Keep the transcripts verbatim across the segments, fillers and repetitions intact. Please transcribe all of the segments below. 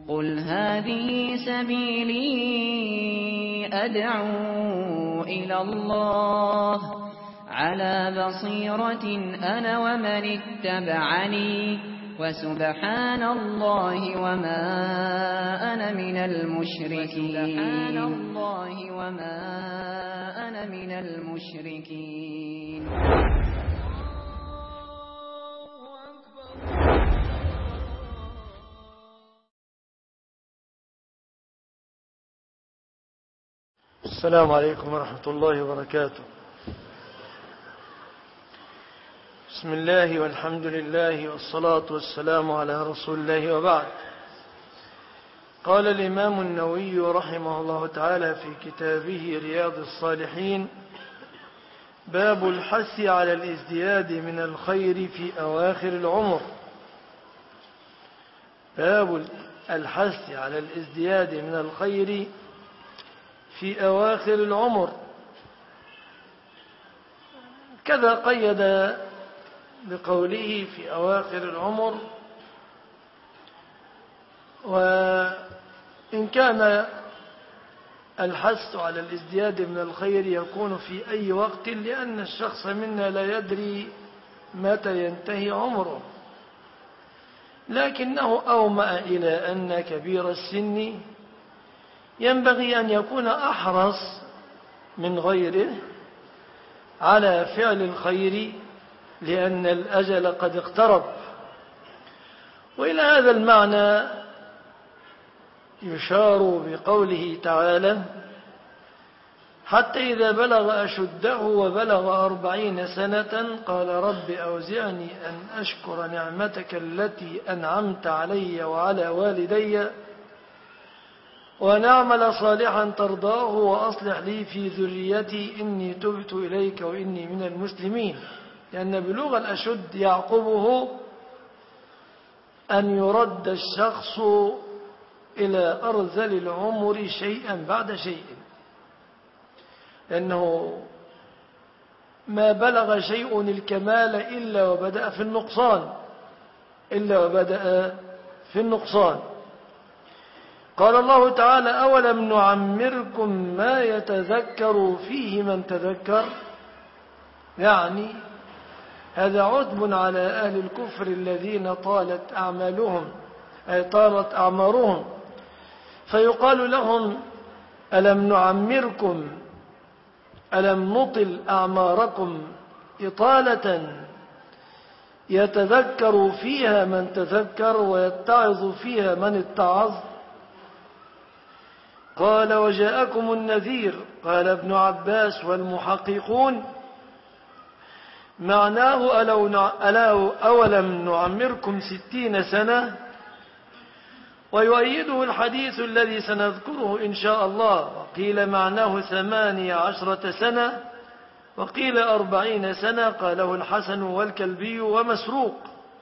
قل هذه سبيلي أدعو إلى الله على بصيرة أنا ومن اتبعني وسبحان الله وما أنا من المشركين سبحان الله وما أنا من المشركين. السلام عليكم ورحمة الله وبركاته. بسم الله والحمد لله والصلاة والسلام على رسول الله وبعد. قال الإمام النووي رحمه الله تعالى في كتابه رياض الصالحين: باب الحث على الازدياد من الخير في أواخر العمر. باب الحث على الازدياد من الخير في أواخر العمر. كذا قيد بقوله في أواخر العمر، وإن كان الحث على الازدياد من الخير يكون في أي وقت، لأن الشخص منا لا يدري متى ينتهي عمره، لكنه أومأ إلى أن كبير السن ينبغي أن يكون أحرص من غيره على فعل الخير، لأن الأجل قد اقترب. وإلى هذا المعنى يشار بقوله تعالى: حتى إذا بلغ أشده وبلغ أربعين سنة قال رب أوزعني أن أشكر نعمتك التي أنعمت علي وعلى والدي ونعمل صالحا ترضاه وأصلح لي في ذريتي إني تبت إليك وإني من المسلمين. لأن بلوغ الأشد يعقبه أن يرد الشخص إلى أرذل العمر شيئا بعد شيء، لأنه ما بلغ شيء الكمال إلا وبدأ في النقصان إلا وبدأ في النقصان. قال الله تعالى: أولم نعمركم ما يتذكر فيه من تذكر. يعني هذا عتب على أهل الكفر الذين طالت أعمالهم أي طالت أعمارهم، فيقال لهم: ألم نعمركم ألم نطل أعماركم إطالة يتذكر فيها من تذكر ويتعظ فيها من اتعظ. قال: وجاءكم النذير. قال ابن عباس والمحققون: معناه ألو أولم نعمركم ستين سنة. ويؤيده الحديث الذي سنذكره إن شاء الله. وقيل معناه ثمانية عشرة سنة، وقيل أربعين سنة، قاله الحسن والكلبي ومسروق.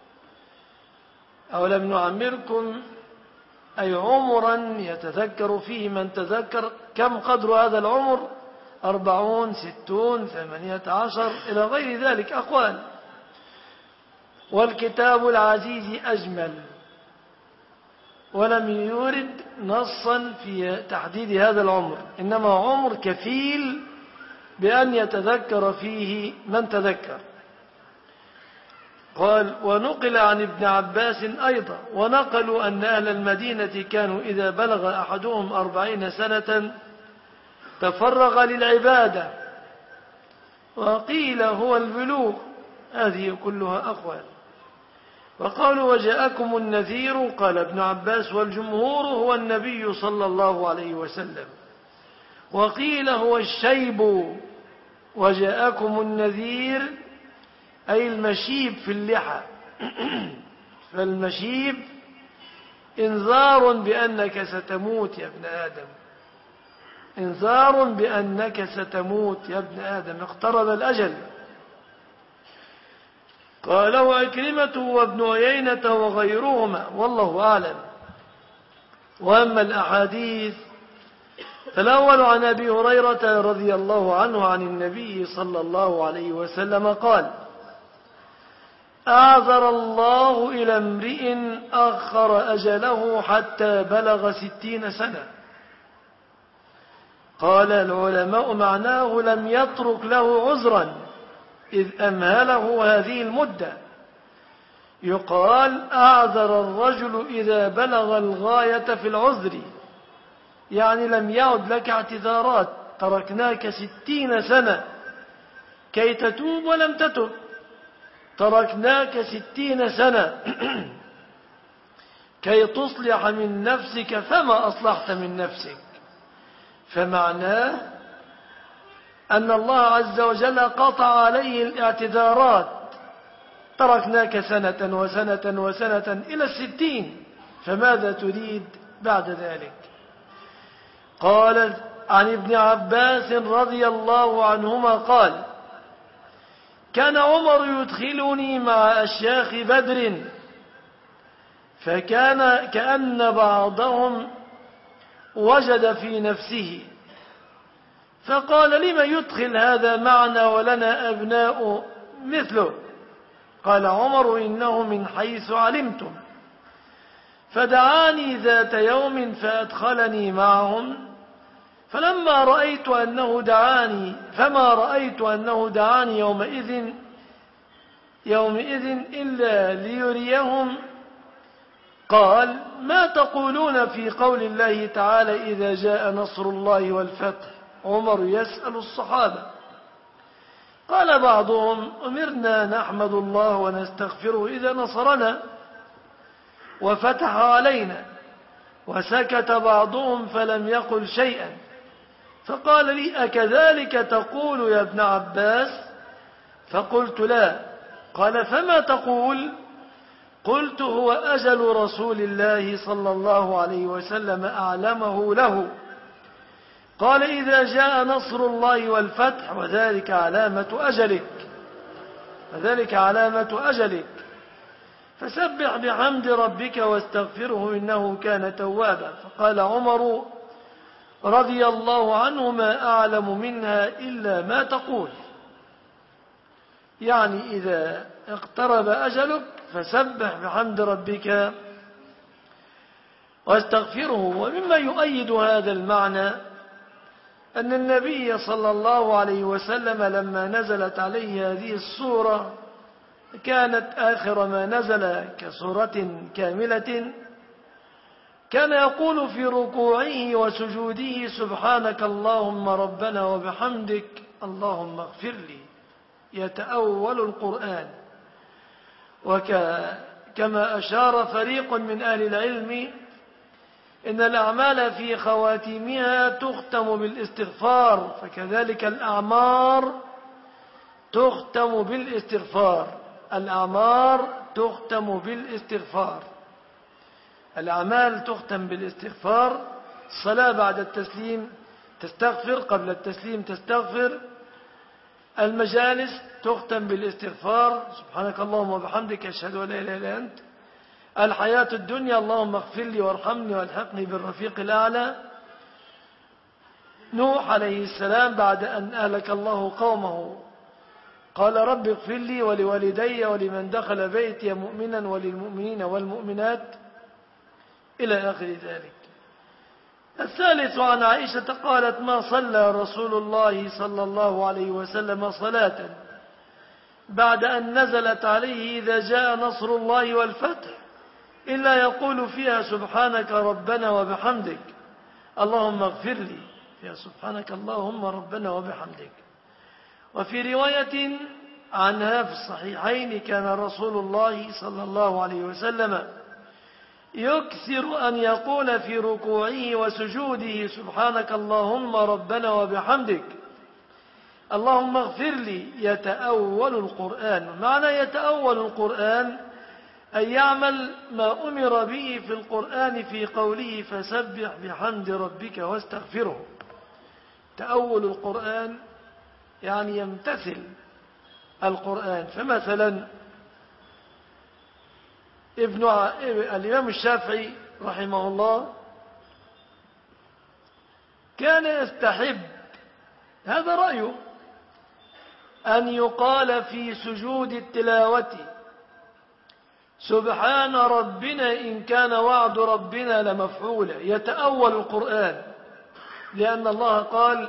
أولم نعمركم أي عمرا يتذكر فيه من تذكر. كم قدر هذا العمر؟ أربعون، ستون، ثمانية عشر، إلى غير ذلك أقوال. والكتاب العزيز أجمل، ولم يورد نصا في تحديد هذا العمر، إنما عمر كفيل بأن يتذكر فيه من تذكر. قال: ونقل عن ابن عباس أيضا، ونقلوا أن أهل المدينة كانوا إذا بلغ أحدهم أربعين سنة تفرغ للعبادة، وقيل هو البلوغ. هذه كلها أقوال. وقالوا: وجاءكم النذير. قال ابن عباس والجمهور: هو النبي صلى الله عليه وسلم. وقيل هو الشيب. وجاءكم النذير أي المشيب في اللحى. فالمشيب إنذار بأنك ستموت يا ابن آدم، إنذار بأنك ستموت يا ابن آدم، اقترب الأجل. قاله أكرمة وابن عيينة وغيرهما، والله أعلم. وأما الأحاديث فالأول عن أبي هريرة رضي الله عنه عن النبي صلى الله عليه وسلم قال: أعذر الله إلى امرئ أخر أجله حتى بلغ ستين سنة. قال العلماء معناه لم يترك له عذرا إذ أمهله هذه المدة. يقال أعذر الرجل إذا بلغ الغاية في العذر، يعني لم يعد لك اعتذارات، تركناك ستين سنة كي تتوب ولم تتب، تركناك ستين سنة كي تصلح من نفسك فما أصلحت من نفسك. فمعناه أن الله عز وجل قطع عليه الاعتذارات، تركناك سنة وسنة وسنة إلى الستين، فماذا تريد بعد ذلك؟ قال عن ابن عباس رضي الله عنهما قال: كان عمر يدخلني مع أشياخ بدر، فكان كأن بعضهم وجد في نفسه، فقال: لم يدخل هذا معنا ولنا أبناء مثله؟ قال عمر: إنه من حيث علمتم. فدعاني ذات يوم فأدخلني معهم، فلما رأيت أنه دعاني فما رأيت أنه دعاني يومئذ يومئذ إلا ليريهم. قال: ما تقولون في قول الله تعالى إذا جاء نصر الله والفتح؟ عمر يسأل الصحابة. قال بعضهم: أمرنا نحمد الله ونستغفره إذا نصرنا وفتح علينا. وسكت بعضهم فلم يقل شيئا، فقال لي: أكذلك تقول يا ابن عباس؟ فقلت: لا. قال: فما تقول؟ قلت: هو أجل رسول الله صلى الله عليه وسلم أعلمه له. قال: إذا جاء نصر الله والفتح وذلك علامة أجلك وذلك علامة أجلك فسبح بحمد ربك واستغفره إنه كان توابا. فقال عمر رضي الله عنه: ما أعلم منها إلا ما تقول، يعني إذا اقترب أجلك فسبح بحمد ربك واستغفره. ومما يؤيد هذا المعنى أن النبي صلى الله عليه وسلم لما نزلت عليه هذه السورة كانت آخر ما نزل كسورة كاملة، كان يقول في ركوعه وسجوده: سبحانك اللهم ربنا وبحمدك اللهم اغفر لي، يتأول القرآن. وكما أشار فريق من أهل العلم إن الأعمال في خواتيمها تختم بالاستغفار، فكذلك الأعمار تختم بالاستغفار الأعمار تختم بالاستغفار الأعمال تختم بالاستغفار. الصلاة بعد التسليم تستغفر، قبل التسليم تستغفر. المجالس تختم بالاستغفار: سبحانك اللهم وبحمدك أشهد أن لا إله إلا أنت. الحياة الدنيا: اللهم اغفر لي وارحمني والحقني بالرفيق الأعلى. نوح عليه السلام بعد أن أهلك الله قومه قال: رب اغفر لي ولوالدي ولمن دخل بيتي مؤمنا وللمؤمنين والمؤمنات، إلى آخر ذلك. الثالث عن عائشة قالت: ما صلى رسول الله صلى الله عليه وسلم صلاة بعد أن نزلت عليه إذا جاء نصر الله والفتح إلا يقول فيها: سبحانك ربنا وبحمدك اللهم اغفر لي، فيها سبحانك اللهم ربنا وبحمدك. وفي رواية عنها في الصحيحين: كان رسول الله صلى الله عليه وسلم يكثر أن يقول في ركوعه وسجوده: سبحانك اللهم ربنا وبحمدك اللهم اغفر لي، يتأول القرآن. معنى يتأول القرآن أن يعمل ما أمر به في القرآن في قوله: فسبح بحمد ربك واستغفره. تأول القرآن يعني يمتثل القرآن. فمثلا ابن ع... الإمام الشافعي رحمه الله كان يستحب، هذا رأيه، أن يقال في سجود التلاوة: سبحان ربنا إن كان وعد ربنا لمفعولا، يتأول القرآن، لأن الله قال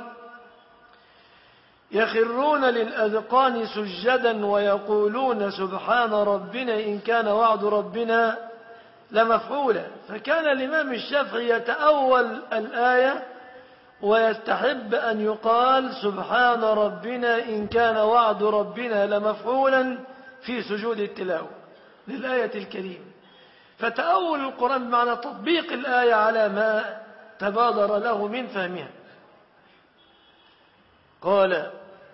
يخرون للأذقان سجدا ويقولون سبحان ربنا إن كان وعد ربنا لمفعولا. فكان الإمام الشافعي يتأول الآية ويستحب أن يقال سبحان ربنا إن كان وعد ربنا لمفعولا في سجود التلاوة للآية الكريمة. فتأول القرآن بمعنى تطبيق الآية على ما تبادر له من فهمها. قال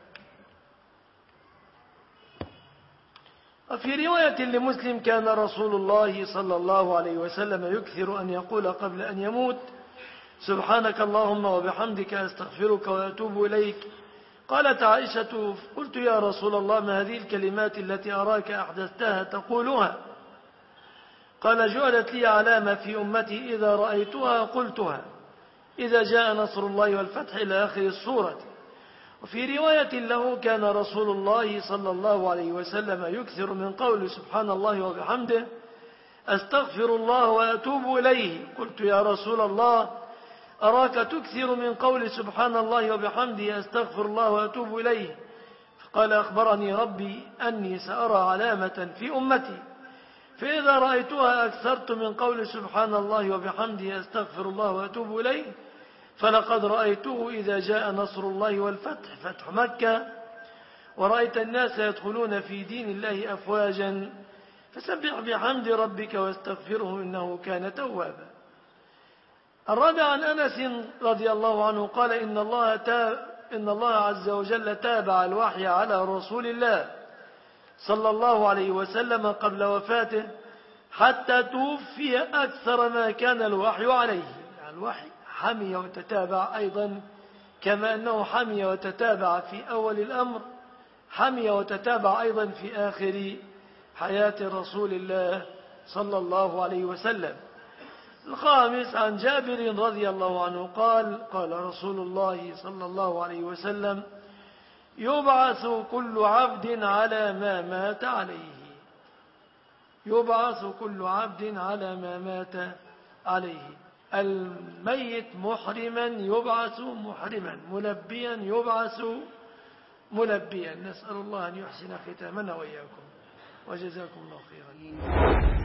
وفي رواية لمسلم كان رسول الله صلى الله عليه وسلم يكثر أن يقول قبل أن يموت سبحانك اللهم وبحمدك أستغفرك وأتوب إليك. قالت عائشة قلت يا رسول الله ما هذه الكلمات التي أراك أحدثتها تقولها؟ قال جعلت لي علامة في أمتي إذا رأيتها قلتها إذا جاء نصر الله والفتح إلى آخر السورة. وفي رواية له كان رسول الله صلى الله عليه وسلم يكثر من قول سبحان الله وبحمده أستغفر الله وأتوب إليه. قلت يا رسول الله أراك تكثر من قول سبحان الله وبحمده أستغفر الله وأتوب إليه. فقال أخبرني ربي أني سأرى علامة في أمتي فإذا رأيتها أكثرت من قول سبحان الله وبحمده أستغفر الله وأتوب إليه. فلقد رأيته إذا جاء نصر الله والفتح فتح مكة ورأيت الناس يدخلون في دين الله أفواجا فسبح بحمد ربك واستغفره إنه كان توابا. الرابع عن أنس رضي الله عنه قال إن الله, تاب إن الله عز وجل تابع الوحي على رسول الله صلى الله عليه وسلم قبل وفاته حتى توفي أكثر ما كان الوحي عليه. يعني الوحي حمي وتتابع أيضا كما أنه حمي وتتابع في أول الأمر حمي وتتابع أيضا في آخر حياة رسول الله صلى الله عليه وسلم. الخامس عن جابر رضي الله عنه قال قال رسول الله صلى الله عليه وسلم يبعث كل عبد على ما مات عليه يبعث كل عبد على ما مات عليه. الميت محرما يبعث محرما ملبيا يبعث ملبيا. نسأل الله أن يحسن ختامنا وإياكم وجزاكم الله خيرا.